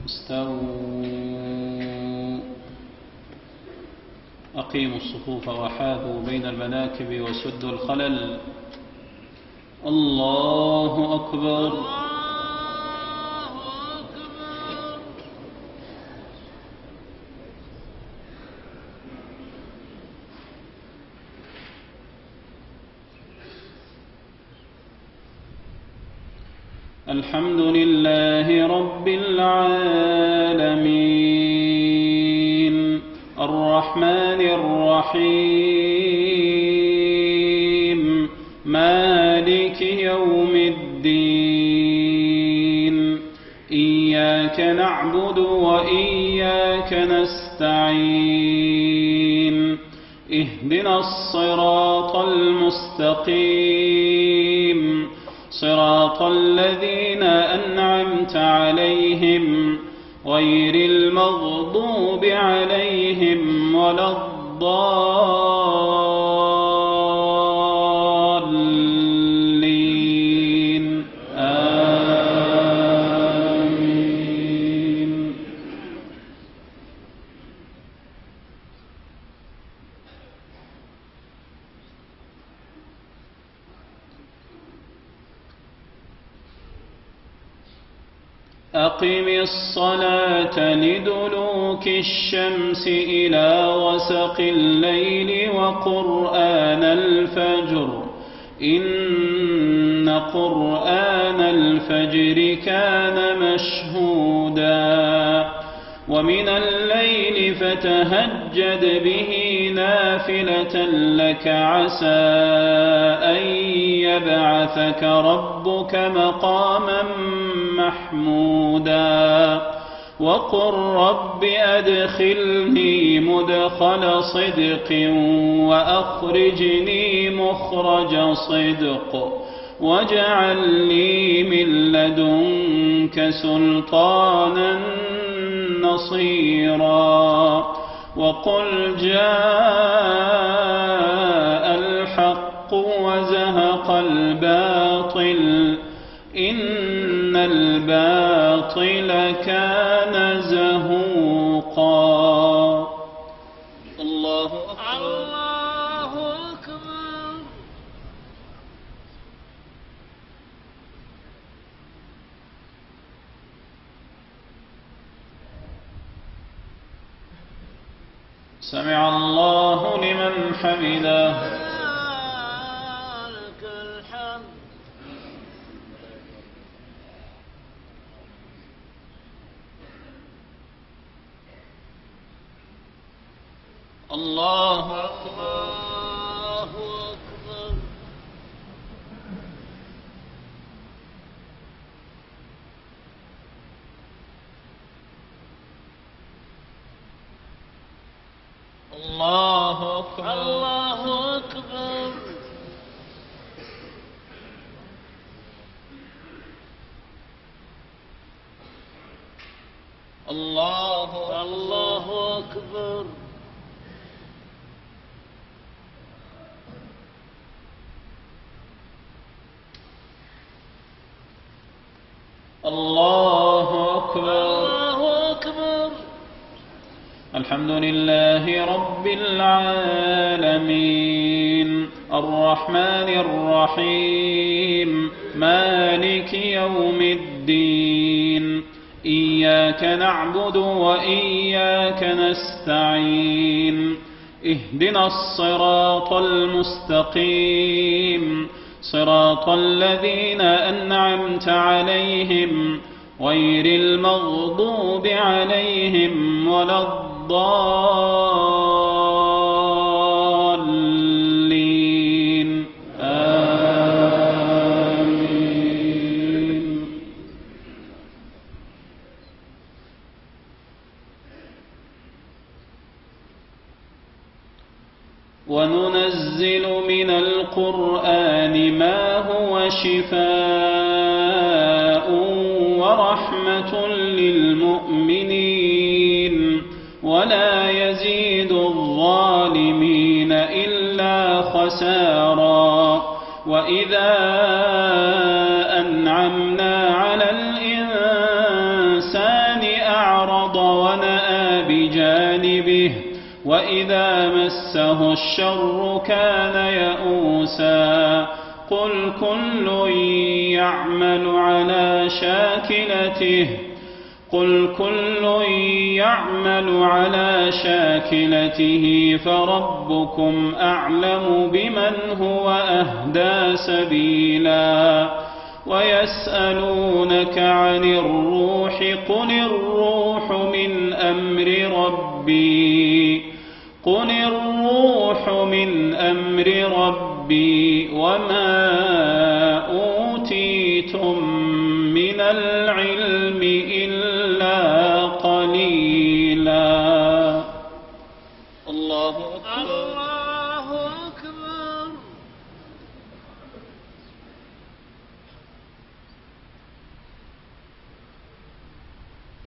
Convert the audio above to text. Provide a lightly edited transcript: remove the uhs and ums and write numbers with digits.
استووا. أقيموا الصفوف وحاذوا بين المناكب وسدوا الخلل. الله أكبر. الحمد لله رب العالمين الرحمن الرحيم مالك يوم الدين إياك نعبد وإياك نستعين اهدنا الصراط المستقيم صراط الذين أنعمت عليهم غير المغضوب عليهم ولا الضالين آمين. أقم الصلاة لدلوك الشمس إلى غسق الليل وقرآن الفجر إن قرآن الفجر كان مشهودا ومن الليل فتهجد به نافلة لك عسى أن يبعثك ربك مقاما محمودا وقل رب أدخلني مدخل صدق وأخرجني مخرج صدق واجعل لي من لدنك سلطانا نصيرا وقل جاء الحق وزهق الباطل إن الباطل كان زهوقا. الله أكبر. الله أكبر. سمع الله لمن حمده. الله أكبر. الله أكبر. الله أكبر. الله أكبر. الله أكبر. الله أكبر. الحمد لله رب العالمين الرحمن الرحيم مالك يوم الدين إياك نعبد وإياك نستعين اهدنا الصراط المستقيم صراط الذين أنعمت عليهم غير المغضوب عليهم ولا الضالين آمين. وننزل من القرآن ما هو شفاء ورحمة للمؤمنين ولا يزيد الظالمين إلا خسارا وإذا أنعمنا على الإنسان أعرض ونأى بجانبه وإذا مسه الشر كان يئوسا قل كل يعمل على شاكلته فربكم أعلم بمن هو أهدى سبيلا ويسألونك عن الروح قل الروح من أمر ربي وما أوتيتم من العلم إلا